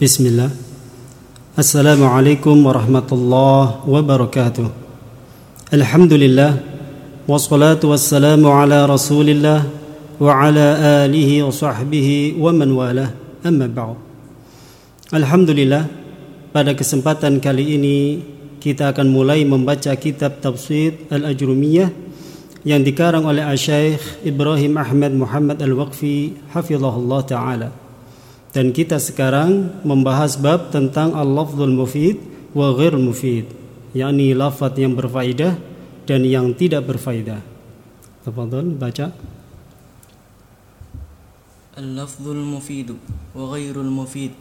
Bismillah. Assalamualaikum warahmatullahi wabarakatuh. Alhamdulillah, wassalatu wassalamu ala rasulillah wa ala alihi wa sahbihi wa man walah, amma ba'd. Alhamdulillah, pada kesempatan kali ini kita akan mulai membaca kitab Tafsir Al-Ajrumiyah yang dikarang oleh Asy-Syaikh Ibrahim Ahmad Muhammad Al-Waqfi hafizahullah ta'ala. Dan kita sekarang membahas bab tentang al-lafzul mufid wa ghairul mufid, yakni lafaz yang berfaedah dan yang tidak berfaedah. Tafadhal baca. Al-lafzul mufid wa ghairul mufid.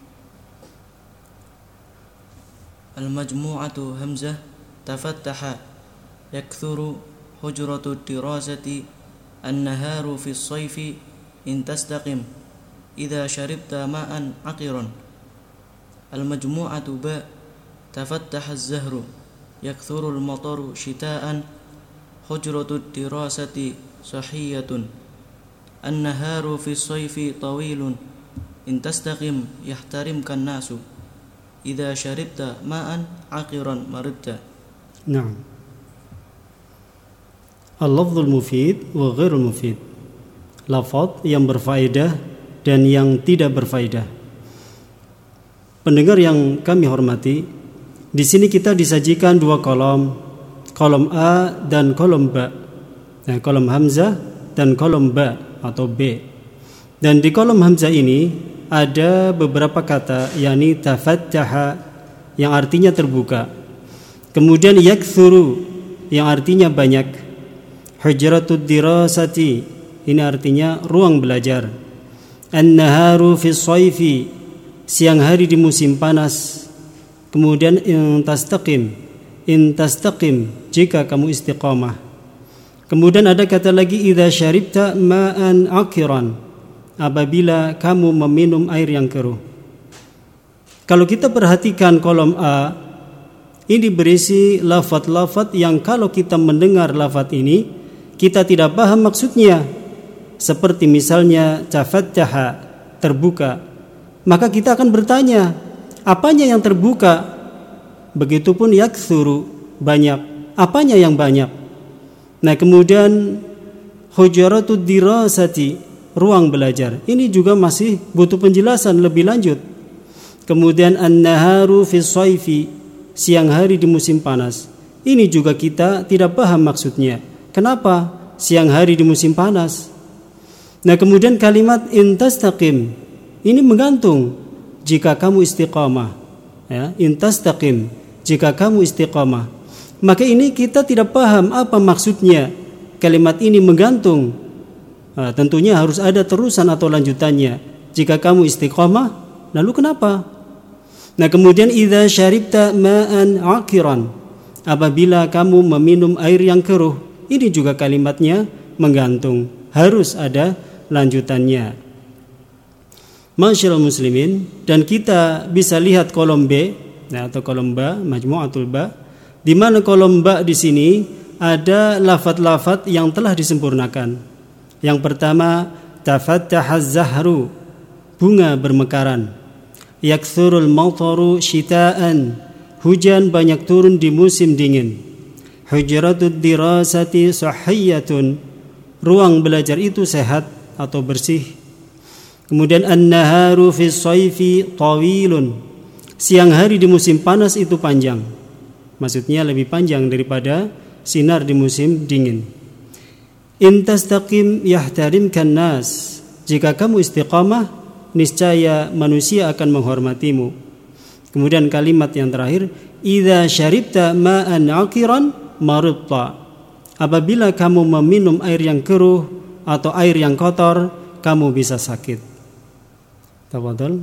Al-majmu'atu hamzah tafattaha yakthuru hujratu dirasati an-naharu fi as-sayfi in tastaqim إذا شربت ماء عقرا. المجموعة باء تفتح الزهر يكثر المطر شتاء حجرة الدراسة صحية النهار في الصيف طويل إن تستقم يحترمك الناس إذا شربت ماء عقرا مرضت. نعم. اللفظ المفيد وغير المفيد, lafaz yang berfaedah dan yang tidak berfaedah. Pendengar yang kami hormati, di sini kita disajikan dua kolom A dan kolom B. Nah, kolom hamzah dan kolom ba atau B. Dan di kolom hamzah ini ada beberapa kata, yakni tafattaha yang artinya terbuka. Kemudian yakthuru yang artinya banyak. Hujratud dirasati ini artinya ruang belajar. An-naharu fi shayfi, siang hari di musim panas. Kemudian in tastaqim jika kamu istiqamah. Kemudian ada kata lagi idza syaribta ma'an akiran, apabila kamu meminum air yang keruh. Kalau kita perhatikan kolom A, ini berisi lafaz-lafaz yang kalau kita mendengar lafaz ini kita tidak paham maksudnya. Seperti misalnya tafattaha, terbuka, maka kita akan bertanya, apanya yang terbuka? Begitupun yakthuru, banyak, apanya yang banyak? Nah, kemudian hujratud dirasati, ruang belajar, ini juga masih butuh penjelasan lebih lanjut. Kemudian an-naharu fi shayfi, siang hari di musim panas, ini juga kita tidak paham maksudnya. Kenapa siang hari di musim panas? Nah, kemudian kalimat intastaqim ini menggantung jika kamu istiqamah, ya, intastaqim jika kamu istiqamah. Maka ini kita tidak paham apa maksudnya. Kalimat ini menggantung. Nah, tentunya harus ada terusan atau lanjutannya. Jika kamu istiqamah, lalu kenapa? Nah, kemudian idza syaribta ma'an akiran, apabila kamu meminum air yang keruh, ini juga kalimatnya menggantung. Harus ada lanjutannya. Masyaallah muslimin, dan kita bisa lihat kolom B, nah, atau kolom ba, majmu'atul ba, di mana kolom ba di sini ada lafaz-lafaz yang telah disempurnakan. Yang pertama, tafattahaz zahru, bunga bermekaran. Yakthurul mataru syita'an, hujan banyak turun di musim dingin. Hujratud dirasati sahhiyatun, ruang belajar itu sehat atau bersih. Kemudian an-naharu fi shayfi tawilun, siang hari di musim panas itu panjang. Maksudnya lebih panjang daripada sinar di musim dingin. In tastaqim yahtarimkan nas, jika kamu istiqamah niscaya manusia akan menghormatimu. Kemudian kalimat yang terakhir, idza syaribta ma'an akiran maridta, apabila kamu meminum air yang keruh atau air yang kotor, kamu bisa sakit. Tafadhal.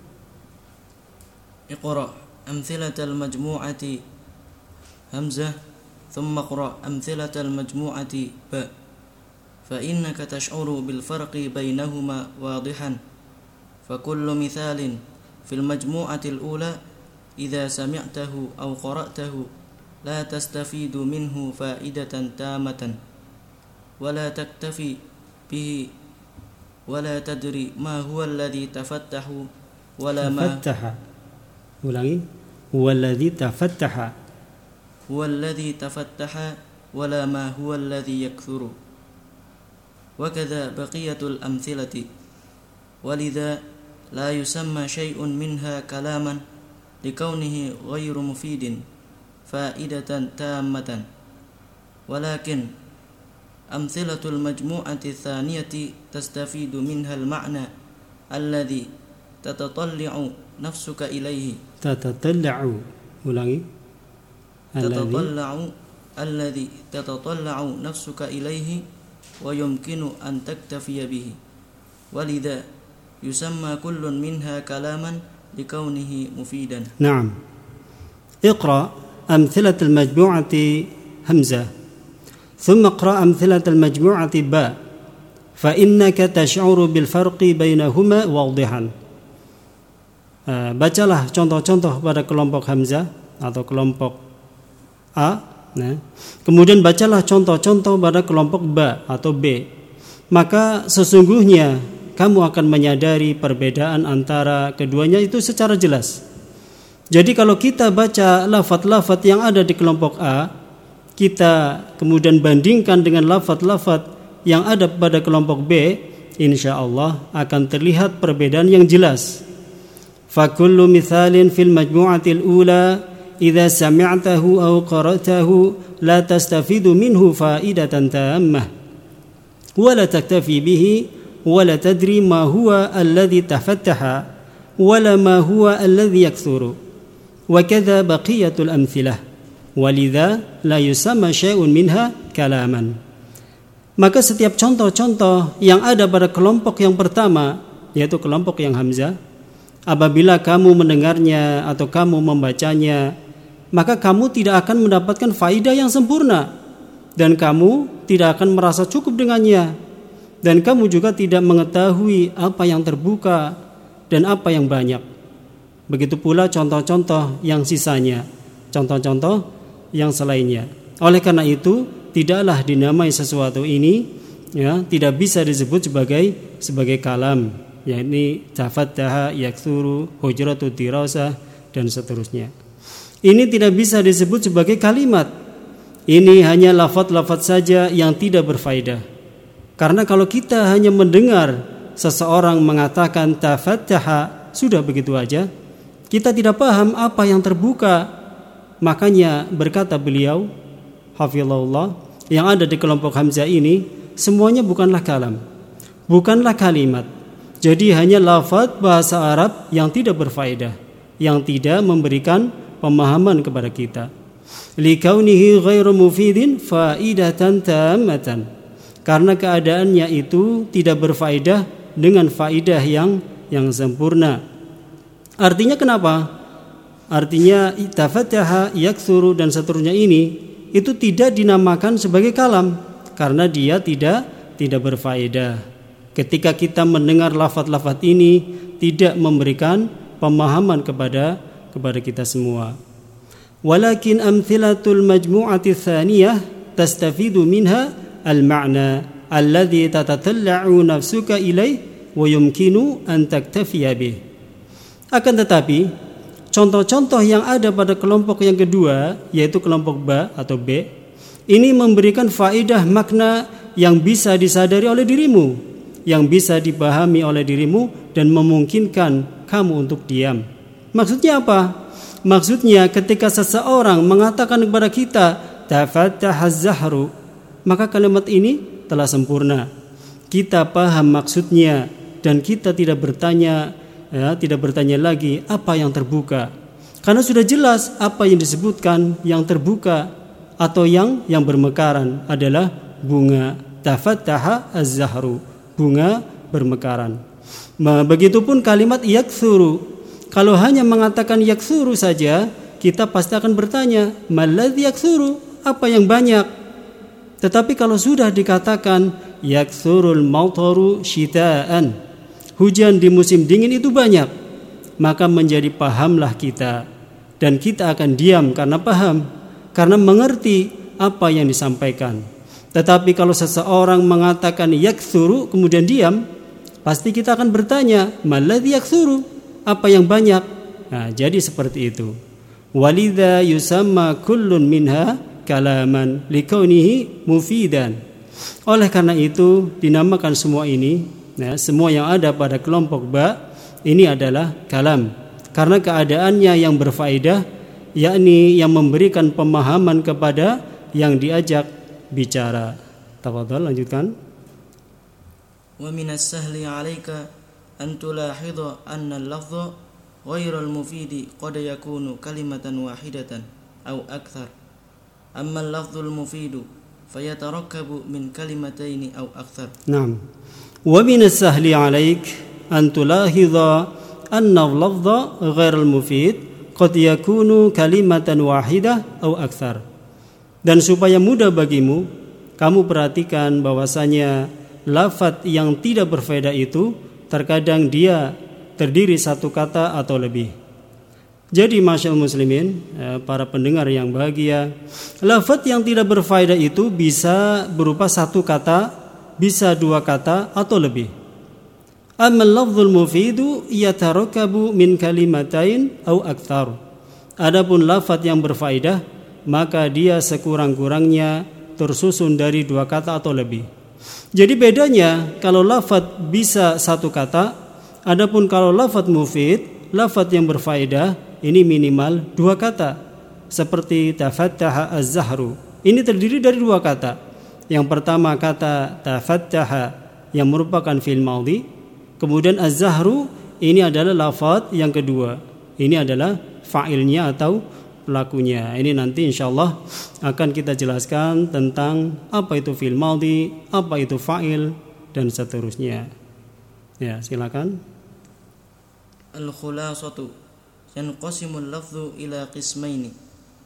Iqra amthilatal majmu'ati hamzah thumma qra amthilatal majmu'ati ba fa innaka tash'uru bil farqi bainahuma wadihan fa kullu mithalin fil majmu'ati al ula idza sami'tahu aw qara'tahu la tastafidu minhu fa'idatan tamatan wa la taktafi به ولا تدري ما هو الذي تفتح ولا ما tafattaha. Ulangi. Huwallazi tafattaha. هو الذي تفتح ولا ما هو الذي يكثر. وكذا بقية الأمثلة. ولذا لا يسمى شيء منها كلاما لكونه غير مفيد فائدة تامة. ولكن أمثلة المجموعة الثانية تستفيد منها المعنى الذي تتطلع نفسك إليه. Ulangi. الذي تتطلع نفسك إليه ويمكن أن تكتفي به. ولذا يسمى كل منها كلاما لكونه مفيدا. نعم. اقرأ أمثلة المجموعة همزة ثم اقرأ أمثلة المجموعة باء فإنك تشعر بالفرق بينهما واضحا. Bacalah contoh-contoh pada kelompok hamzah atau kelompok A, kemudian bacalah contoh-contoh pada kelompok ba atau B. Maka sesungguhnya kamu akan menyadari perbedaan antara keduanya itu secara jelas. Jadi kalau kita baca lafaz-lafaz yang ada di kelompok A, kita kemudian bandingkan dengan lafaz-lafaz yang ada pada kelompok B, insya Allah akan terlihat perbedaan yang jelas. فكل مثال في المجموعة الأولى إذا سمعته أو قرأته لا تستفيد منه فائدة تامة ولا تكتفي به ولا تدري ما هو الذي تفتح ولا ما هو الذي يكثر وكذا بقية الأمثلة ولذا لا يسمى شيء منها كلاما. Maka setiap contoh-contoh yang ada pada kelompok yang pertama, yaitu kelompok yang hamzah, apabila kamu mendengarnya atau kamu membacanya, maka kamu tidak akan mendapatkan faidah yang sempurna dan kamu tidak akan merasa cukup dengannya, dan kamu juga tidak mengetahui apa yang terbuka dan apa yang banyak. Begitu pula contoh-contoh yang sisanya, contoh-contoh yang selainnya. Oleh karena itu, tidaklah dinamai sesuatu ini, tidak bisa disebut sebagai kalam, yakni tafattaha, yaktsuru, hujratu dirasah dan seterusnya. Ini tidak bisa disebut sebagai kalimat. Ini hanya lafaz-lafaz saja yang tidak berfaedah. Karena kalau kita hanya mendengar seseorang mengatakan tafattaha, sudah begitu aja, kita tidak paham apa yang terbuka. Makanya berkata beliau, hafizahullah, yang ada di kelompok hamzah ini semuanya bukanlah kalam, bukanlah kalimat. Jadi hanya lafaz bahasa Arab yang tidak berfaedah, yang tidak memberikan pemahaman kepada kita. Likaunihi ghairu mufidin faidatan tammatan. Karena keadaannya itu tidak berfaedah dengan faedah yang sempurna. Artinya kenapa? Artinya tafattaha, yaktsuru dan seterusnya ini itu tidak dinamakan sebagai kalam karena dia tidak berfaedah. Ketika kita mendengar lafaz-lafaz ini tidak memberikan pemahaman kepada kita semua. Walakin amthilatul majmu'ati tsaniyah tastafidu minha al-ma'na alladhi tatatalla'u nafsuka ilaih wa yumkinu an taktafiya bih. Akan tetapi contoh-contoh yang ada pada kelompok yang kedua, yaitu kelompok ba atau B, ini memberikan faedah makna yang bisa disadari oleh dirimu, yang bisa dipahami oleh dirimu dan memungkinkan kamu untuk diam. Maksudnya apa? Maksudnya ketika seseorang mengatakan kepada kita tafattahaz zahru, maka kalimat ini telah sempurna. Kita paham maksudnya dan kita tidak bertanya lagi apa yang terbuka. Karena sudah jelas apa yang disebutkan yang terbuka atau yang bermekaran adalah bunga. Tafattaha az-zahru, bunga bermekaran. Begitupun kalimat yaktsuru. Kalau hanya mengatakan yaktsuru saja, kita pasti akan bertanya, maladzi yaktsuru? Apa yang banyak? Tetapi kalau sudah dikatakan yaktsurul mautaru syita'an, hujan di musim dingin itu banyak, maka menjadi pahamlah kita, dan kita akan diam karena paham, karena mengerti apa yang disampaikan. Tetapi kalau seseorang mengatakan yaktsuru kemudian diam, pasti kita akan bertanya, maladzi yaktsuru? apa yang banyak. Nah, jadi seperti itu. Walidha yusamma kullun minha kalaman likaunihi mufidan. Oleh karena itu dinamakan semua ini, ya, semua yang ada pada kelompok ba ini adalah kalam, karena keadaannya yang berfaedah, yakni yang memberikan pemahaman kepada yang diajak bicara. Tafadhal, lanjutkan. Wa minas sahli 'alaika an tulahidha anna al-lafdha ghairu al-mufidi qad yakunu kalimatan wahidatan aw akthar. Amma al-lafdhu al-mufidu fayatarakkabu min kalimataini aw akthar. Naam. Wa minas sahli 'alaik an tulahidha anna al-lafdha ghairu al-mufid qad yakunu kalimatan wahidah aw akthar. Dan supaya mudah bagimu, kamu perhatikan bahwasanya lafaz yang tidak berfaedah itu terkadang dia terdiri satu kata atau lebih. Jadi masyaallah muslimin, para pendengar yang bahagia, lafaz yang tidak berfaedah itu bisa berupa satu kata, bisa dua kata atau lebih. Ammal lafzul mufidu yatarakkabu min kalimatain aw aktsar. Adapun lafaz yang berfaedah, maka dia sekurang-kurangnya tersusun dari dua kata atau lebih. Jadi bedanya kalau lafaz bisa satu kata, adapun kalau lafaz mufid, lafaz yang berfaedah ini minimal dua kata. Seperti tafattaha az-zahru, ini terdiri dari dua kata. Yang pertama kata tafattaha yang merupakan fi'il madhi, kemudian az-zahru ini adalah lafaz yang kedua. Ini adalah fa'ilnya atau pelakunya. Ini nanti insyaallah akan kita jelaskan tentang apa itu fi'il madhi, apa itu fa'il dan seterusnya. Ya, silakan. Al-khulasatu yanqasimu al-lafdhu ila qismaini.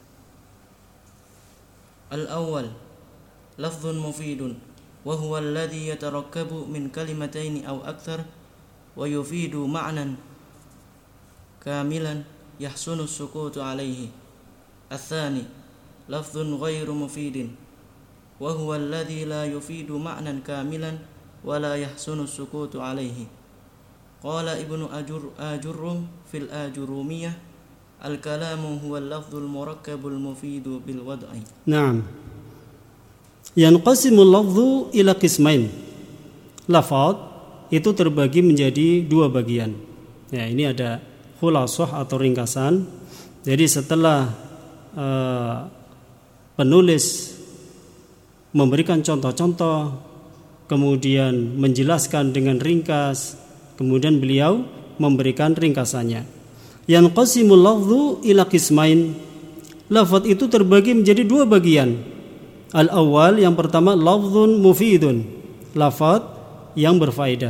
Al-awwal lafdhun mufidun wa huwa alladhi yatarakkabu min kalimataini aw akthar wa yufidu ma'nan kamilan yahsunu as-sukutu alayhi. الثاني لفظ غير مفيد وهو الذي لا يفيد معنى كاملا ولا يحسن السكوت عليه. قال ابن آجرم في الآجرومية الكلام هو اللفظ المركب المفيد بالوضع. نعم. ينقسم اللفظ إلى قسمين. Lafaz itu terbagi menjadi dua bagian. Ya, ini ada khulasah atau ringkasan. Jadi setelah penulis memberikan contoh-contoh, kemudian menjelaskan dengan ringkas, kemudian beliau memberikan ringkasannya. Yanqasimul lafdhu ila qismain. Lafaz itu terbagi menjadi dua bagian. Al-awwal, yang pertama lafdhun mufidun, lafaz yang berfaedah.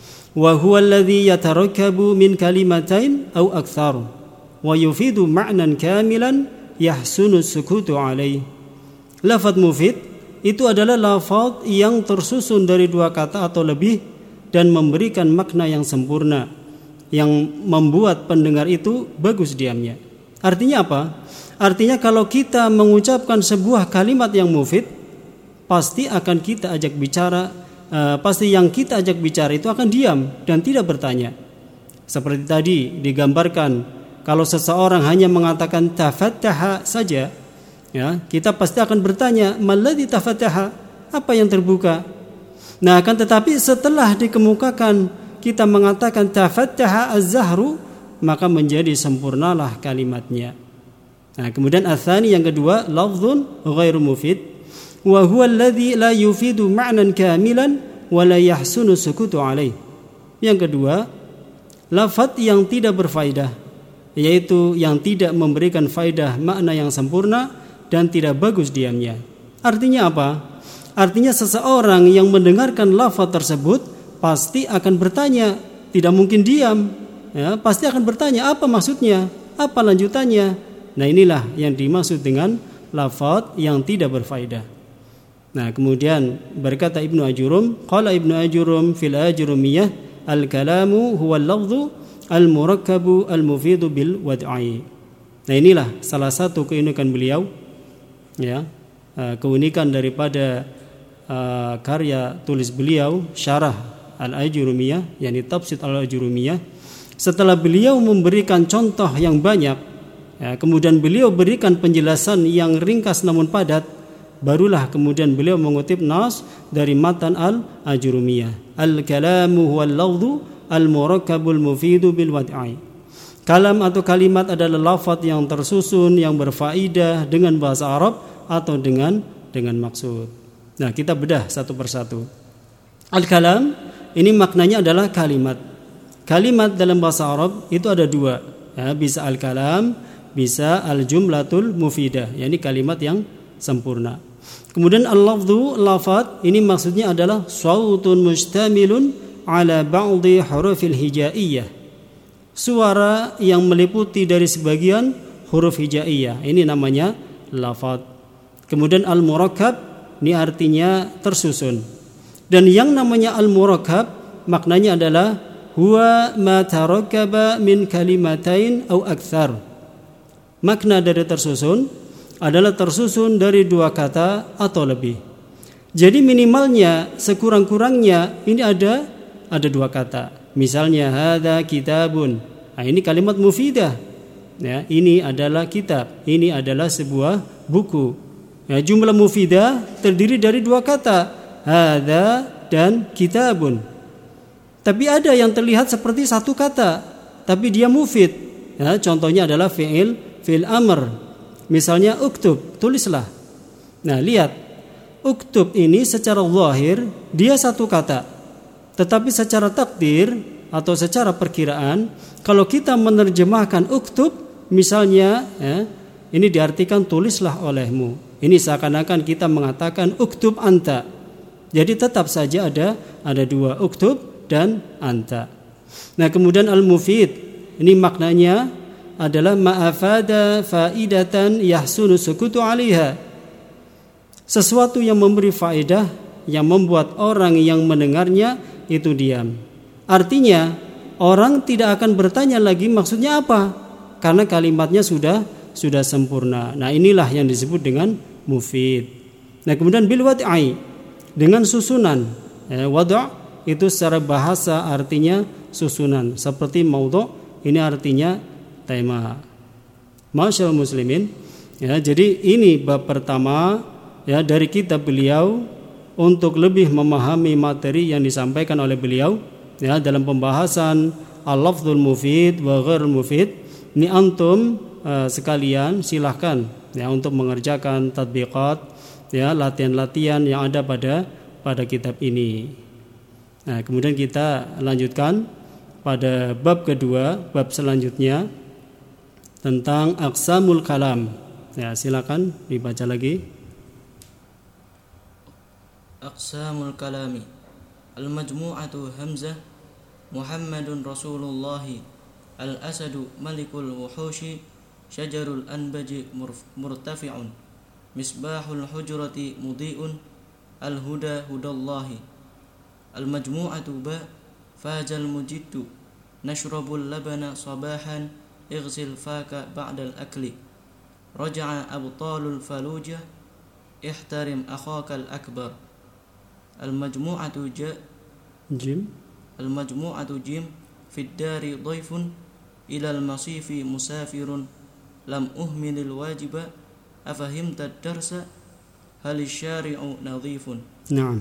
Wa huwa alladhi yatarakkabu min kalimatain aw aktsar wa yufidu ma'nan kamilan yahsunu sukutu alaih. Lafaz mufid itu adalah lafaz yang tersusun dari dua kata atau lebih dan memberikan makna yang sempurna, yang membuat pendengar itu bagus diamnya. Artinya apa? Artinya kalau kita mengucapkan sebuah kalimat yang mufid, pasti akan kita ajak bicara, pasti yang kita ajak bicara itu akan diam dan tidak bertanya. Seperti tadi digambarkan, kalau seseorang hanya mengatakan tafattaha saja, ya, kita pasti akan bertanya, malladzi tafattaha? Apa yang terbuka? Nah, akan tetapi setelah dikemukakan kita mengatakan tafattaha az-zahru, maka menjadi sempurnalah kalimatnya. Nah, kemudian ats-tsani, yang kedua, lafdzun ghairu mufid wa huwa alladzi la yufidu ma'nan kamilan wa la yahsunu sukutu alaih. Yang kedua, lafaz yang tidak berfaedah, yaitu yang tidak memberikan faedah makna yang sempurna dan tidak bagus diamnya. Artinya apa? Artinya seseorang yang mendengarkan lafaz tersebut pasti akan bertanya, tidak mungkin diam, ya, pasti akan bertanya apa maksudnya, apa lanjutannya. Nah, inilah yang dimaksud dengan lafaz yang tidak berfaedah. Nah, kemudian berkata Ibnu Ajurum, qala Ibnu Ajurum fil Ajrumiyah al-kalamu huwa al-lafdhu al-murakkabu al-mufidu bil wad'i. Nah, inilah salah satu keunikan beliau, ya, keunikan daripada karya tulis beliau Syarah Al-Ajurumiyah, yakni Tafsir Al-Ajurumiyah. Setelah beliau memberikan contoh yang banyak, kemudian beliau berikan penjelasan yang ringkas namun padat, barulah kemudian beliau mengutip nas dari matan al-Ajurumiyah. Al-kalamu huwal lafdhu al-murakkabul mufidu bil wad'i. Kalam atau kalimat adalah lafaz yang tersusun, yang berfaedah dengan bahasa Arab atau dengan maksud. Nah, kita bedah satu persatu. Al-kalam ini maknanya adalah kalimat. Kalimat dalam bahasa Arab itu ada dua, bisa al-kalam, bisa al-jumlatul mufidah, yakni kalimat yang sempurna. Kemudian al-lafdhu, lafaz ini maksudnya adalah sautun mustamilun ala ba'dhi hurufil hijaiyah, suara yang meliputi dari sebagian huruf hijaiyah. Ini namanya lafaz. Kemudian al-murakkab ini artinya tersusun. Dan yang namanya al-murakkab maknanya adalah huwa ma tarakkaba min kalimatain au aktsar. Makna dari tersusun adalah tersusun dari dua kata atau lebih. Jadi minimalnya, sekurang-kurangnya ini ada dua kata. Misalnya hadza kitabun. Nah, ini kalimat mufidah. Ya, ini adalah kitab, ini adalah sebuah buku. Ya, jumlah mufidah terdiri dari dua kata, hadza dan kitabun. Tapi ada yang terlihat seperti satu kata, tapi dia mufid. Ya, contohnya adalah fi'il amr. Misalnya uktub, tulislah. Nah, lihat. Uktub ini secara zahir dia satu kata. Tetapi secara takdir atau secara perkiraan, kalau kita menerjemahkan uktub, misalnya ini diartikan tulislah olehmu. Ini seakan-akan kita mengatakan uktub anta. Jadi tetap saja ada dua, uktub dan anta. Nah, kemudian al-mufid ini maknanya adalah ma'afada faidatan yahsunu sukutu 'alaiha. Sesuatu yang memberi faedah yang membuat orang yang mendengarnya itu diam. Artinya orang tidak akan bertanya lagi maksudnya apa, karena kalimatnya sudah sempurna. Nah, inilah yang disebut dengan mufid. Nah, kemudian bil wad'i, dengan susunan. Wad' itu secara bahasa artinya susunan. Seperti maudhu' ini artinya tema. Masyaallah muslimin. Ya, jadi ini bab pertama ya dari kitab beliau untuk lebih memahami materi yang disampaikan oleh beliau ya dalam pembahasan al-lafdzul mufid wa ghairul mufid. Ini antum sekalian silahkan ya untuk mengerjakan tatbiqat ya, latihan-latihan yang ada pada kitab ini. Nah, kemudian kita lanjutkan pada bab kedua, bab selanjutnya tentang aqsamul kalam. Ya, silakan dibaca lagi. Aqsamul kalami al-majmu'atu Hamzah Muhammadun Rasulullah al-asadu malikul wuhushi syajarul anbaji murtafi'un misbahul hujrati mudhi'un al-huda hudallahi al-majmu'atu ba fajal mujiddu nashrabul labana sabahan ighsil faka ba'dal akli raja'a abtalul falujah ihtarim akhakal akbar al-majmu'atu jim al-majmu'atu jim fid dari dhaifun ilal masifi musafirun lam uhminil wajiba afahimta darsa hal syari'u nadhifun. Naam.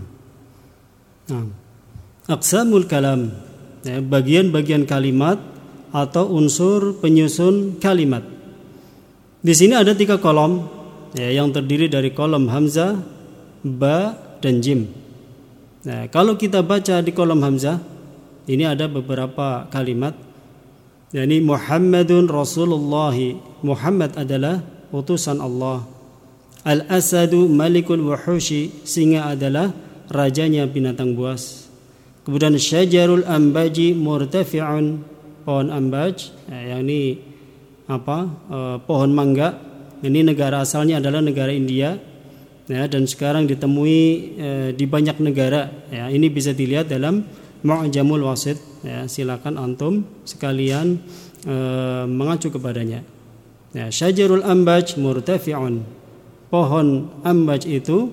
Aqsamul kalam, ya, bagian-bagian kalimat atau unsur penyusun kalimat. Di sini ada 3 kolom ya, yang terdiri dari kolom hamzah, ba dan jim. Nah, kalau kita baca di kolom hamzah ini ada beberapa kalimat. Yani Muhammadun Rasulullah, Muhammad adalah utusan Allah. Al-asadu malikul wuhushi, singa adalah rajanya binatang buas. Kemudian syajarul ambaji murtafi'un, pohon ambaj, yang ini pohon mangga. Ini negara asalnya adalah negara India. Ya, dan sekarang ditemui di banyak negara. Ya, ini bisa dilihat dalam Mu'jamul Wasit. Ya, silakan antum sekalian mengacu kepadanya. Ya, syajarul ambaj murtafi'un, pohon ambaj itu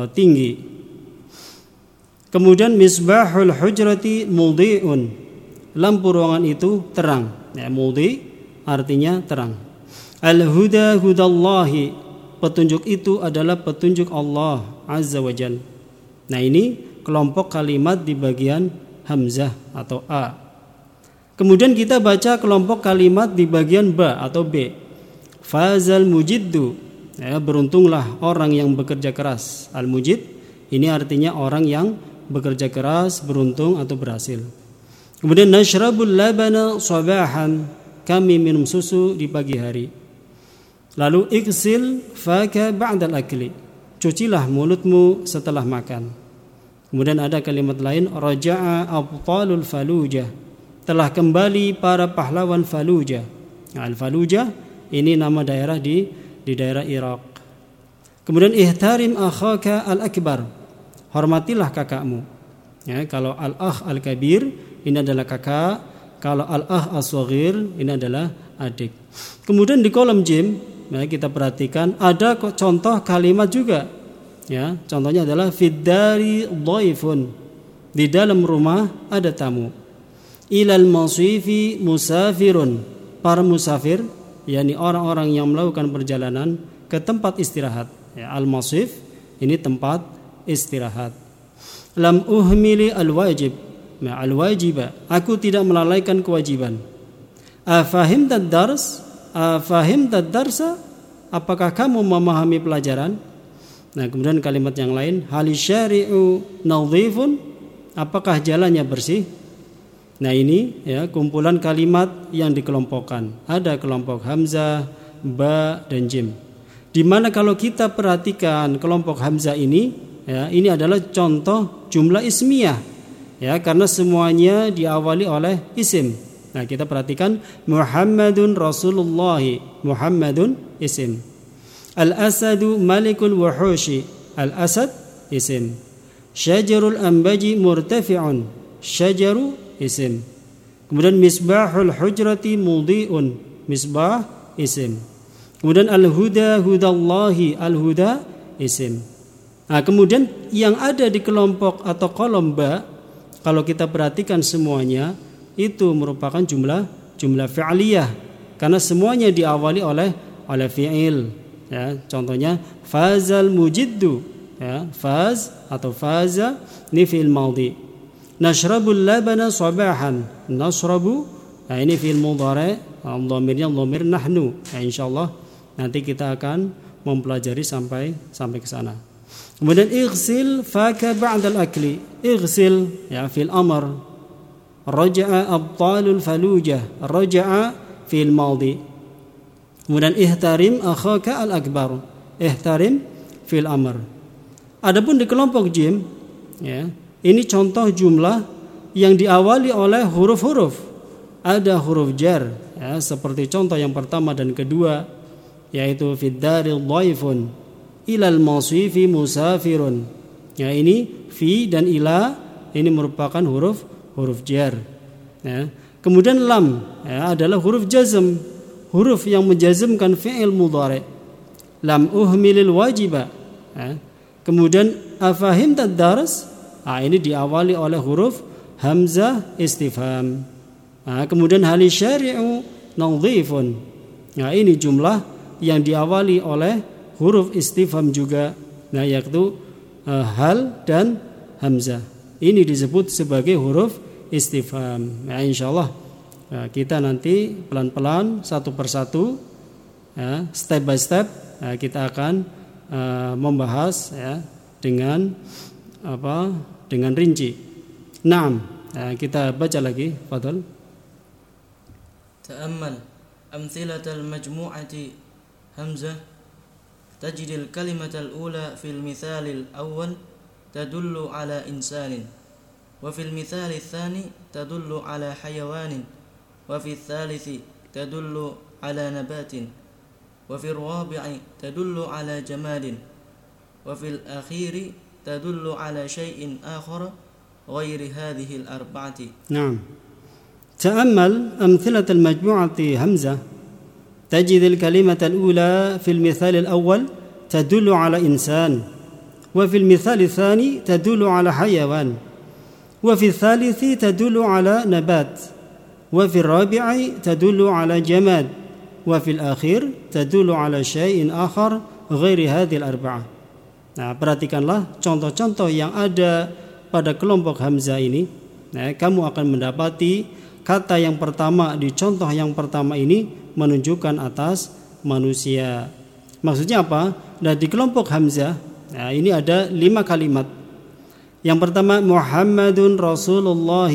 tinggi. Kemudian misbahul hujrati mudhi'un, lampu ruangan itu terang. Ya, mudhi artinya terang. Al-huda hudallahi, petunjuk itu adalah petunjuk Allah Azza wa Jalla. Nah, ini kelompok kalimat di bagian hamzah atau a. Kemudian kita baca kelompok kalimat di bagian ba atau b. Fazal mujiddu, ya, beruntunglah orang yang bekerja keras. Al-mujid ini artinya orang yang bekerja keras, beruntung atau berhasil. Kemudian nashrabul labana sabahan, kami minum susu di pagi hari. Lalu iksil faka ba'dal akli, cucilah mulutmu setelah makan. Kemudian ada kalimat lain, raja'a abtalul falujah, telah kembali para pahlawan Falujah. Nah, Al-Falujah ini nama daerah di daerah Irak. Kemudian ihtarim akhaka al-akbar, hormatilah kakakmu. Ya, kalau al-akh al-kabir ini adalah kakak, kalau al-akh as-saghir ini adalah adik. Kemudian di kolom jim, ya, kita perhatikan ada contoh kalimat juga. Ya, contohnya adalah fiddari dhaifun, di dalam rumah ada tamu. Ilal masifi musafirun, para musafir, yakni orang-orang yang melakukan perjalanan ke tempat istirahat. Ya, al-masif ini tempat istirahat. Lam uhmili al-wajib, ya, al-wajiba, aku tidak melalaikan kewajiban. Afahimtad dars, afahimtad darsa, apakah kamu memahami pelajaran? Nah, kemudian kalimat yang lain, halisyari'u nadhifun, apakah jalannya bersih? Nah, ini ya kumpulan kalimat yang dikelompokkan. Ada kelompok hamzah, ba dan jim. Di mana kalau kita perhatikan kelompok hamzah ini, ya, ini adalah contoh jumlah ismiyah. Ya, karena semuanya diawali oleh isim. Nah, kita perhatikan Muhammadun Rasulullah, Muhammadun isim. Al-asadu malikul wuhushi, al-asad isim. Syajarul ambaji murtafi'un, syajaru isim. Kemudian misbahul hujrati mudhi'un, misbah isim. Kemudian al-huda hudallahi, al-huda isim. Nah, kemudian yang ada di kelompok atau kolom ba, kalau kita perhatikan semuanya itu merupakan jumlah fi'liyah, karena semuanya diawali oleh fi'il. Ya, contohnya fazal mujiddu, ya, faz atau faza ini fi'il madhi. Nashrabul labana sabahan, nashrabu, nah ini fi'il mudhari', dhamirnya dhamir nahnu. Ya, insyaallah nanti kita akan mempelajari sampai ke sana. Kemudian ighsil faka ba'dal akli, ighsil ya fi'il amr. Raja'a abtalul falujah, raja'a fi'il madhi. Kemudian ihtarim akhaka al-akbar, ihtarim fil amr. Adapun di kelompok jim, ya, ini contoh jumlah yang diawali oleh huruf-huruf. Ada huruf jar, ya, seperti contoh yang pertama dan kedua, yaitu fiddaril dhaifun, ilal masifi musafirun. Ya, ini fi dan ila ini merupakan huruf jar. Ya. Kemudian lam, ya, adalah huruf jazm, huruf yang menjazmkan fi'il mudhari'. Lam uhmilil wajiba. Ya. Kemudian afahimtad dars, ini diawali oleh huruf hamzah istifham. Kemudian hali syari'u nadhifun. Nah, ini jumlah yang diawali oleh huruf istifham juga. Nah, yaitu hal dan hamzah. Ini disebut sebagai huruf istifham. Ya, insyaallah kita nanti pelan-pelan satu persatu, ya, step by step, ya, kita akan membahas, ya, dengan rinci. Naam, kita baca lagi, fadhal. Ta'ammal amthilatal majmu'ati hamzah tajidil kalimatal ula fil mithalil awwal tadullu ala insanin wa fil mithalil thani tadullu ala hayawanin wa fil thalithi tadullu ala nabatin wa fil rabi'i tadullu ala jamalin wa fil akhiri tadullu ala syai'in akhar ghairi hadhihi al-arba'ati. Naam. تأمل أمثلة المجموعة همزة تجد الكلمة الأولى في المثال الأول تدل على إنسان وفي المثال الثاني تدل على حيوان وفي الثالث تدل على نبات wa fil rabi'i tadullu ala jamad wa fil akhir tadullu ala syai'in akhar ghairi hadhil arba'ah. Nah, perhatikanlah contoh-contoh yang ada pada kelompok hamzah ini. Nah, kamu akan mendapati kata yang pertama di contoh yang pertama ini menunjukkan atas manusia. Maksudnya apa? Nah, di kelompok hamzah, nah, ini ada 5 kalimat. Yang pertama Muhammadun Rasulullah.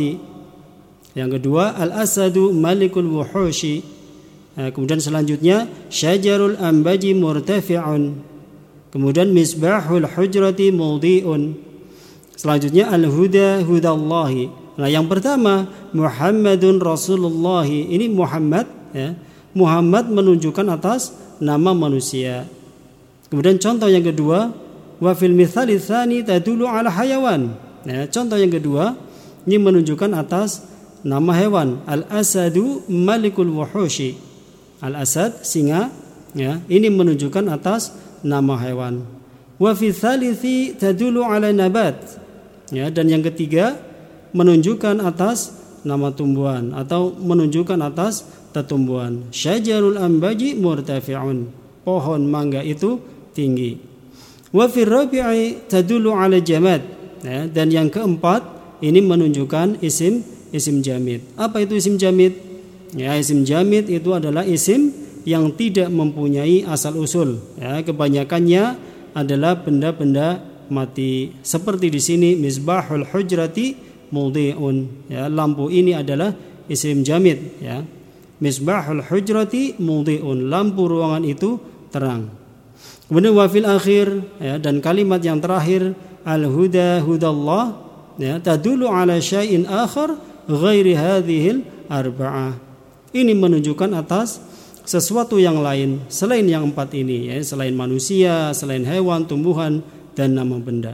Yang kedua Al-Asadu Malikul Wuhushi. Nah, kemudian selanjutnya Syajarul Ambaji Murtafi'un. Kemudian Misbahul Hujrati Mudhi'un. Selanjutnya Al-Huda Hudallahi. Nah, yang pertama Muhammadun Rasulullah. Ini Muhammad, ya. Muhammad menunjukkan atas nama manusia. Kemudian contoh yang kedua wa fil mithali tsani tadullu ala hayawan. Nah, contoh yang kedua ini menunjukkan atas nama hewan. Al-Asadu Malikul Wuhushi. Al-Asad singa, ya. Ini menunjukkan atas nama hewan. Wa fi tsalithi tadullu ala nabat. Ya, dan yang ketiga menunjukkan atas nama tumbuhan atau menunjukkan atas tetumbuhan. Syajarul ambaji murtafi'un. Pohon mangga itu tinggi. Wa fi rabi'i tadullu ala jamad. Ya, dan yang keempat ini menunjukkan isim jamid. Apa itu isim jamid? Ya, isim jamid itu adalah isim yang tidak mempunyai asal usul. Ya, kebanyakannya adalah benda-benda mati. Seperti di sini Misbahul Hujrati Mudhi'un. Ya, lampu ini adalah isim jamid. Ya, Misbahul Hujrati Mudhi'un. Lampu ruangan itu terang. Kemudian wafil akhir, ya, dan kalimat yang terakhir Al-Huda Hudallah, ya, tadullu ala syai'in akhar ghairi hadhil arba'ah. Ini menunjukkan atas sesuatu yang lain selain yang 4 ini, ya, selain manusia, selain hewan, tumbuhan, dan nama benda.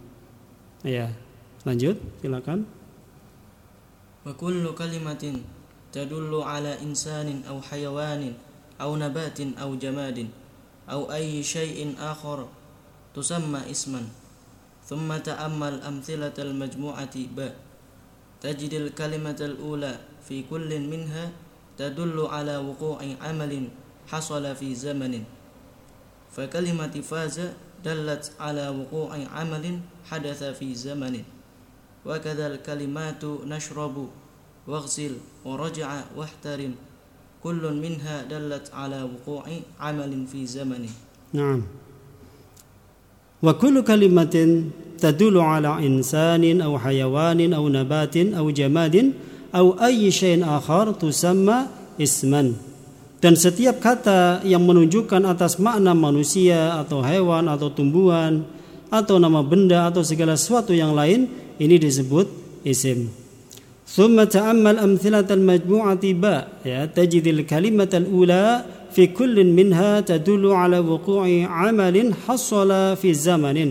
Ya, lanjut, silakan. Wa kullu kalimatin tadullu ala insanin aw hayawanin aw nabatin aw jamadin aw ayyi syai'in akhar tusamma isman. Thumma ta'ammal amthilatal majmu'ati ba. Tajidil kalimatal ula fi kullin minha tadullu ala wuqu'i amalin hasala fi zamanin. Fa kalimati faza dallat ala wuqu'i amalin hadatha fi zamanin. Wa kadzal kalimatu nashrabu waghsil wa raj'a wahtarim kullun minha dallat ala wuqu'i amalin fi zamanin. Naam. Wa kullu kalimatin tadullu ala insanin aw hayawanin aw nabatin aw jamadin aw ayyi syai'in akhar tusamma isman. Dan setiap kata yang menunjukkan atas makna manusia atau hewan atau tumbuhan atau nama benda atau segala sesuatu yang lain ini disebut isim. Thumma ta'ammal amthilatal majmu'ati ba, ya, tajidil kalimatal ula fi kullin minha tadullu ala wuqu'i amalin hasala fi zamanin.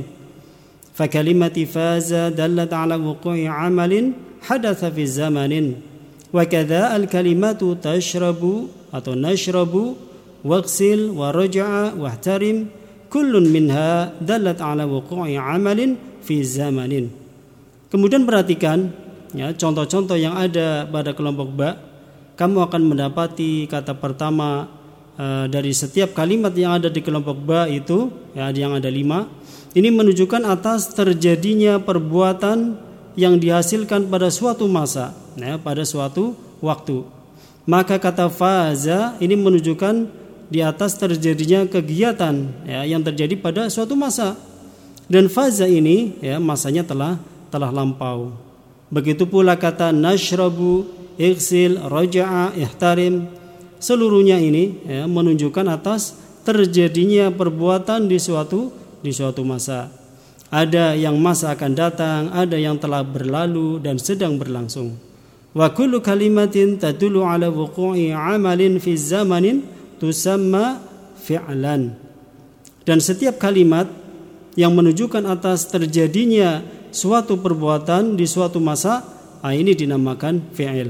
Fa kalimati faza dallat ala wuqu'i amalin hadatha fi zamanin. Wa kadza al kalimatu tashrabu atau nashrabu waghsil wa raj'a wahtarim kullun minha dallat ala wuqu'i amalin fi zamanin. Kemudian perhatikan, ya, contoh-contoh yang ada pada kelompok ba. Kamu akan mendapati kata pertama dari setiap kalimat yang ada di kelompok ba itu, ya, yang ada 5. Ini menunjukkan atas terjadinya perbuatan yang dihasilkan pada suatu masa, ya, pada suatu waktu. Maka kata faza ini menunjukkan di atas terjadinya kegiatan, ya, yang terjadi pada suatu masa. Dan faza ini, ya, masanya telah lampau. Begitu pula kata nashrabu, ighsil, raja'a, ihtarim. Seluruhnya ini, ya, menunjukkan atas terjadinya perbuatan di suatu masa. Ada yang masa akan datang, ada yang telah berlalu dan sedang berlangsung. Wa kullu kalimatin tadullu ala wuqu'i amalin fi zamanin tusamma fi'lan. Dan setiap kalimat yang menunjukkan atas terjadinya suatu perbuatan di suatu masa, ini dinamakan fi'il.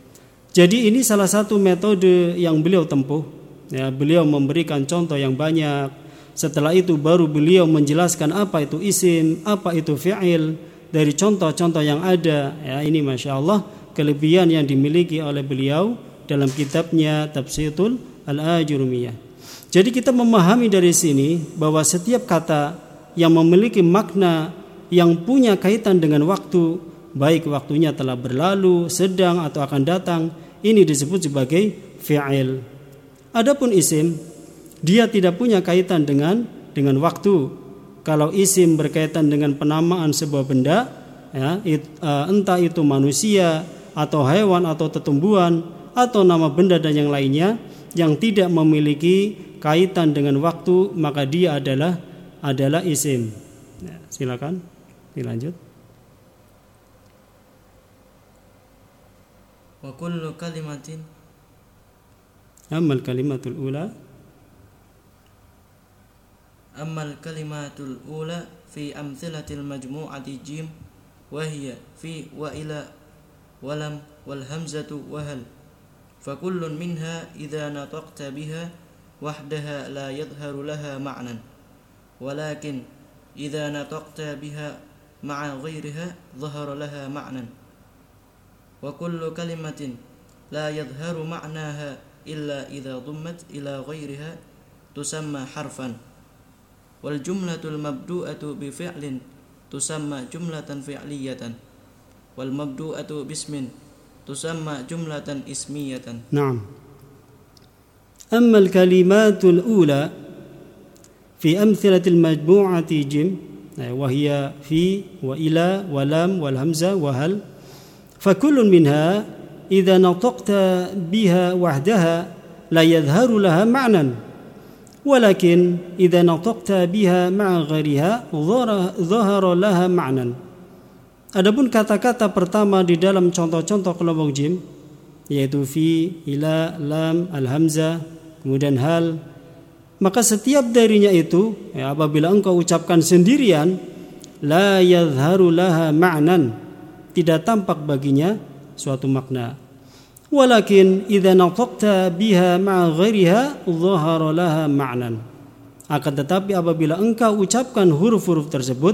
Jadi ini salah satu metode yang beliau tempuh, ya, beliau memberikan contoh yang banyak. Setelah itu baru beliau menjelaskan apa itu isim, apa itu fi'il dari contoh-contoh yang ada. Ya, ini Masya Allah kelebihan yang dimiliki oleh beliau dalam kitabnya Tafsirul Al-Ajurumiyah. Jadi kita memahami dari sini bahwa setiap kata yang memiliki makna yang punya kaitan dengan waktu, baik waktunya telah berlalu, sedang atau akan datang, ini disebut sebagai fi'il. Adapun isim, dia tidak punya kaitan dengan waktu. Kalau isim berkaitan dengan penamaan sebuah benda, ya, entah itu manusia atau hewan atau tumbuhan atau nama benda dan yang lainnya yang tidak memiliki kaitan dengan waktu, maka dia adalah isim. Ya, silakan dilanjut. Wa kullu kalimatin Ammal kalimatul ula fi amthilatil majmu'ati jim wa hiya fi wa ila walam wal hamzatu wa hal fa kullun minha idza nataqta biha wahdaha la yadhharu laha ma'nan walakin idza nataqta biha ma'a ghayriha dhahara laha ma'nan wa kullu kalimatin la yadhharu ma'naha illa idza dhammat ila ghayriha tusamma harfan wal jumlatul mabdu'atu bi fi'lin tusamma jumlatan fi'liyatan wal mabdu'atu bismin tusamma jumlatan ismiyatan. Naam. Amma al-kalimatul ula fi amthilatil majmu'ati jim wa hiya fi wa ila wa lam wal hamza wa hal fa kullun minha idza nataqta biha wahdaha la yadhharu laha ma'nan walakin idza nataqta biha ma'a ghairiha dhahara laha ma'nan. Adapun kata-kata pertama di dalam contoh-contoh kelompok jim, yaitu fi, ila, lam, al-hamzah, kemudian hal, maka setiap darinya itu, ya, apabila engkau ucapkan sendirian, la yadhharu laha ma'nan, tidak tampak baginya suatu makna. Walakin idza nataqta biha ma'a ghairiha dhahara laha ma'nan. Akan tetapi apabila engkau ucapkan huruf-huruf tersebut,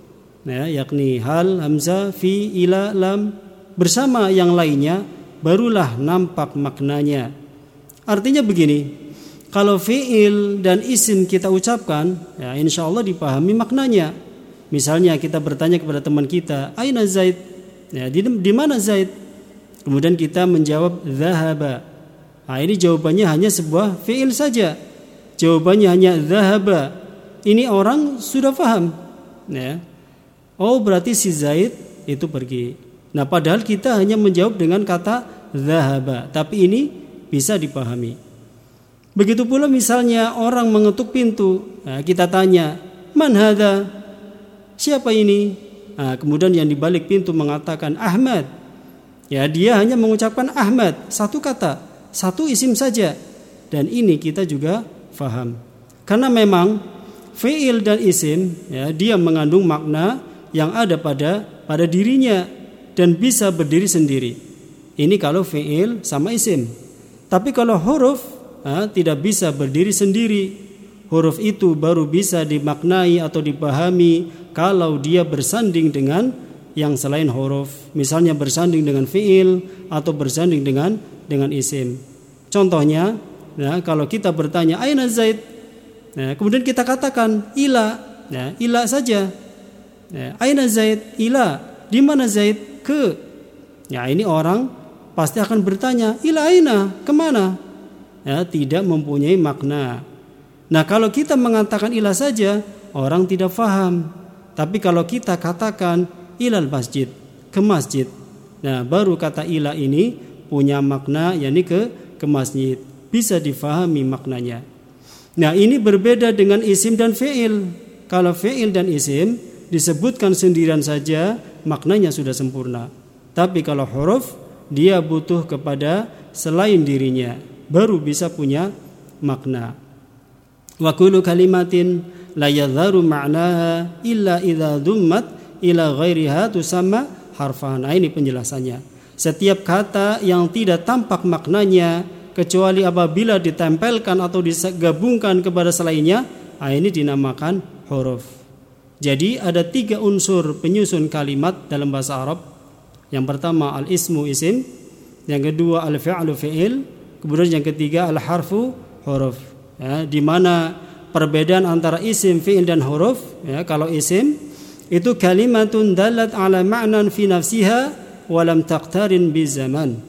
ya, yakni hal, hamzah, fi, ila, lam bersama yang lainnya, barulah nampak maknanya. Artinya begini, kalau fi'il dan isim kita ucapkan, ya insya Allah dipahami maknanya. Misalnya kita bertanya kepada teman kita, aina Zaid? Ya, di mana Zaid? Kemudian kita menjawab dhahaba. Nah, ini jawabannya hanya sebuah fi'il saja. Jawabannya hanya dhahaba. Ini orang sudah paham. Ya. Oh, berarti si Zaid itu pergi. Nah, padahal kita hanya menjawab dengan kata dhahaba, tapi ini bisa dipahami. Begitu pula misalnya orang mengetuk pintu, nah, kita tanya, man hadha? Siapa ini? Nah, kemudian yang di balik pintu mengatakan Ahmad. Ya, dia hanya mengucapkan Ahmad, satu kata, satu isim saja. Dan ini kita juga faham. Karena memang fi'il dan isim, ya, dia mengandung makna yang ada pada dirinya dan bisa berdiri sendiri. Ini kalau fi'il sama isim. Tapi kalau huruf tidak bisa berdiri sendiri. Huruf itu baru bisa dimaknai atau dipahami kalau dia bersanding dengan yang selain huruf. Misalnya bersanding dengan fi'il atau bersanding dengan isim. Contohnya, ya, kalau kita bertanya aina Zaid, ya, kemudian kita katakan ila, ya, ila saja. Ya, aina Zaid? Ila. Di mana Zaid? Ke. Ya, ini orang pasti akan bertanya, ila aina? Kemana? Ya, tidak mempunyai makna. Nah, kalau kita mengatakan ila saja, orang tidak faham. Tapi kalau kita katakan ilal masjid, ke masjid, nah baru kata ila ini punya makna, yakni ke masjid, bisa difahami maknanya. Nah, ini berbeda dengan isim dan fi'il. Kalau fi'il dan isim disebutkan sendirian saja, maknanya sudah sempurna. Tapi kalau huruf, dia butuh kepada selain dirinya, baru bisa punya makna. Wa kullu kalimatin la yadharu ma'naha illa idza dhummat ila ghairiha tusamma harfan. Nah, ini penjelasannya. Setiap kata yang tidak tampak maknanya kecuali apabila ditempelkan atau digabungkan kepada selainnya, ini dinamakan huruf. Jadi ada 3 unsur penyusun kalimat dalam bahasa Arab. Yang pertama al-ismu isim, yang kedua al-fi'lu fi'il, kemudian yang ketiga al-harfu huruf. Ya, di mana perbedaan antara isim, fi'il dan huruf? Ya, kalau isim itu kalimatun dalat ala ma'nan fi nafsiha wa lam taqtarin bi zaman.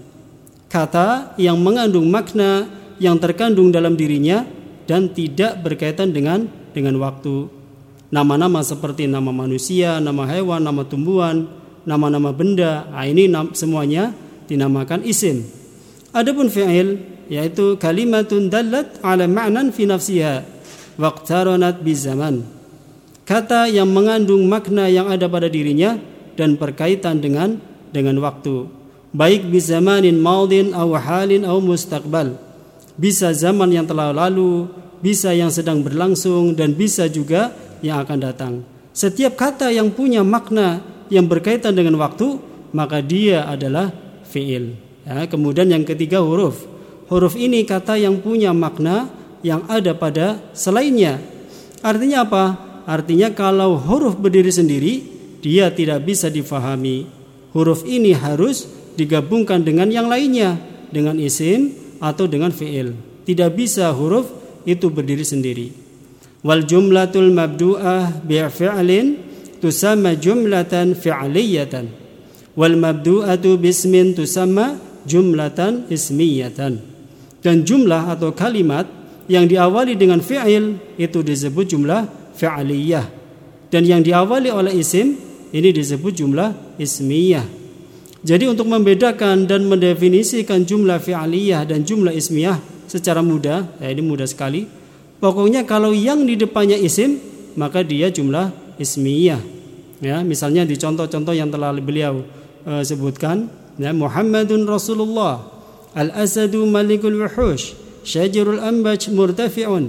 Kata yang mengandung makna yang terkandung dalam dirinya dan tidak berkaitan dengan waktu. Nama-nama seperti nama manusia, nama hewan, nama tumbuhan, nama-nama benda, ini semuanya dinamakan isim. Adapun fi'il yaitu kalimatun dalat ala ma'nan fi nafsiha waqtaranat bi zaman. Kata yang mengandung makna yang ada pada dirinya dan berkaitan dengan waktu. Baik bi zamanin madin aw halin aw mustaqbal. Bisa zaman yang telah lalu, bisa yang sedang berlangsung, dan bisa juga yang akan datang. Setiap kata yang punya makna yang berkaitan dengan waktu, maka dia adalah fi'il. Ya, kemudian yang ketiga huruf. Huruf ini kata yang punya makna yang ada pada selainnya. Artinya apa? Artinya kalau huruf berdiri sendiri, dia tidak bisa difahami. Huruf ini harus digabungkan dengan yang lainnya, dengan isim atau dengan fi'il. Tidak bisa huruf itu berdiri sendiri. Wal jumlatul mabdu'ah bi'fi'lin tusamma jumlatan fi'liyatan. Wal mabdu'atu bismin tusamma jumlatan ismiyatan. Dan jumlah atau kalimat yang diawali dengan fi'il itu disebut jumlah fi'liyah. Dan yang diawali oleh isim ini disebut jumlah ismiyah. Jadi untuk membedakan dan mendefinisikan jumlah fi'aliyah dan jumlah ismiyah secara mudah, ini mudah sekali. Pokoknya kalau yang di depannya isim, maka dia jumlah ismiyah. Ya, misalnya di contoh-contoh yang telah beliau sebutkan, ya, Muhammadun Rasulullah, Al-Asadu Malikul Wuhush, Syajarul Ambaj Murtafi'un.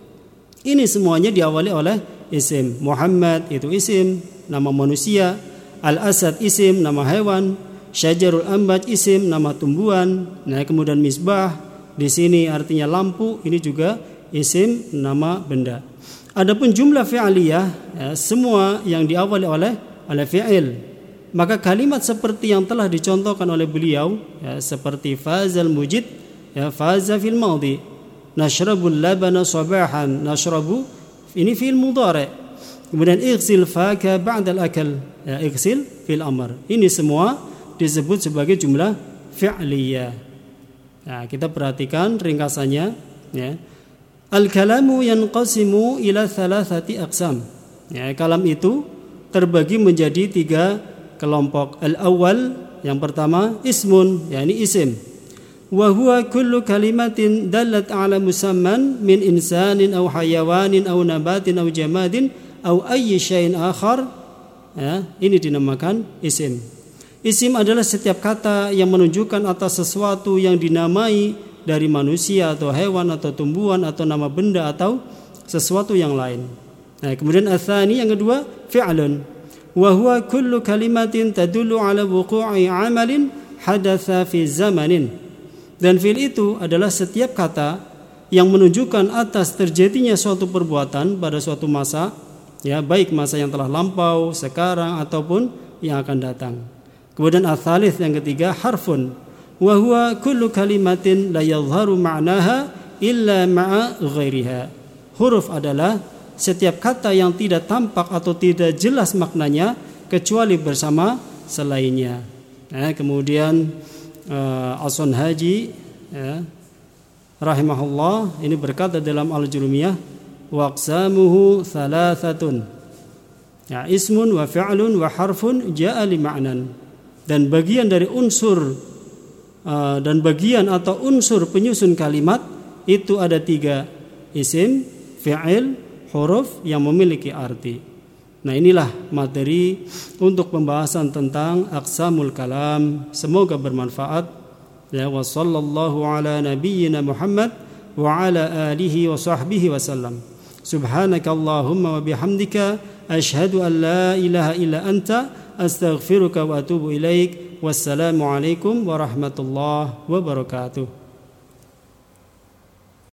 Ini semuanya diawali oleh isim. Muhammad itu isim, nama manusia. Al-Asad isim, nama hewan. Syajarul Ambaj isim, nama tumbuhan. Nah, kemudian misbah di sini artinya lampu, ini juga isim, nama benda. Adapun jumlah fi'aliyah, ya, semua yang diawali oleh fi'il. Maka kalimat seperti yang telah dicontohkan oleh beliau, ya, seperti fazal mujid, ya, faza fil madhi, nashrabul labana sabahan, nashrabu ini fi'il mudhari'. Kemudian ighsil faka ba'dal akal, ya, ighsil fil amr. Ini semua disebut sebagai jumlah fi'liyah. Nah, kita perhatikan ringkasannya, ya. Al-kalamu yanqasimu ila thalathati aqsam. Ya, kalam itu terbagi menjadi 3 kelompok. Al-awwal, yang pertama ismun, yakni isim. Wa huwa kullu kalimatin dallat ala musamman min insanin aw hayawanin aw nabatin aw jamadin aw ayyi syai'in akhar. Ya, ini dinamakan isim. Isim adalah setiap kata yang menunjukkan atas sesuatu yang dinamai dari manusia atau hewan atau tumbuhan atau nama benda atau sesuatu yang lain. Nah, kemudian ats-tsani, yang kedua fi'lun. Wa huwa kullu kalimatin tadullu ala wuqu'i 'amalin hadatsa fi zamanin. Dan fi'il itu adalah setiap kata yang menunjukkan atas terjadinya suatu perbuatan pada suatu masa, ya, baik masa yang telah lampau, sekarang ataupun yang akan datang. Kemudian ats-tsalits, yang ketiga harfun. Wa huwa kullu kalimatin la yadhharu ma'naha illa ma'a ghairiha. Huruf adalah setiap kata yang tidak tampak atau tidak jelas maknanya kecuali bersama selainnya. Nah, kemudian As-Sun Haji, ya, rahimahullah, ini berkata dalam Al-Jurumiyah, waqsamuhu thalathatun, ya, ismun wa fi'lun wa harfun ja'a li ma'nan. Dan bagian dari unsur dan bagian atau unsur penyusun kalimat itu ada 3, isim, fi'il, huruf yang memiliki arti. Nah, inilah materi untuk pembahasan tentang aqsamul kalam. Semoga bermanfaat. Ya, wa sallallahu ala nabiyyina Muhammad wa ala alihi wa sahbihi wasallam. Subhanakallahumma wa bihamdika asyhadu an la ilaha illa anta astaghfiruka wa atubu ilaik. Wassalamu alaikum warahmatullahi wabarakatuh.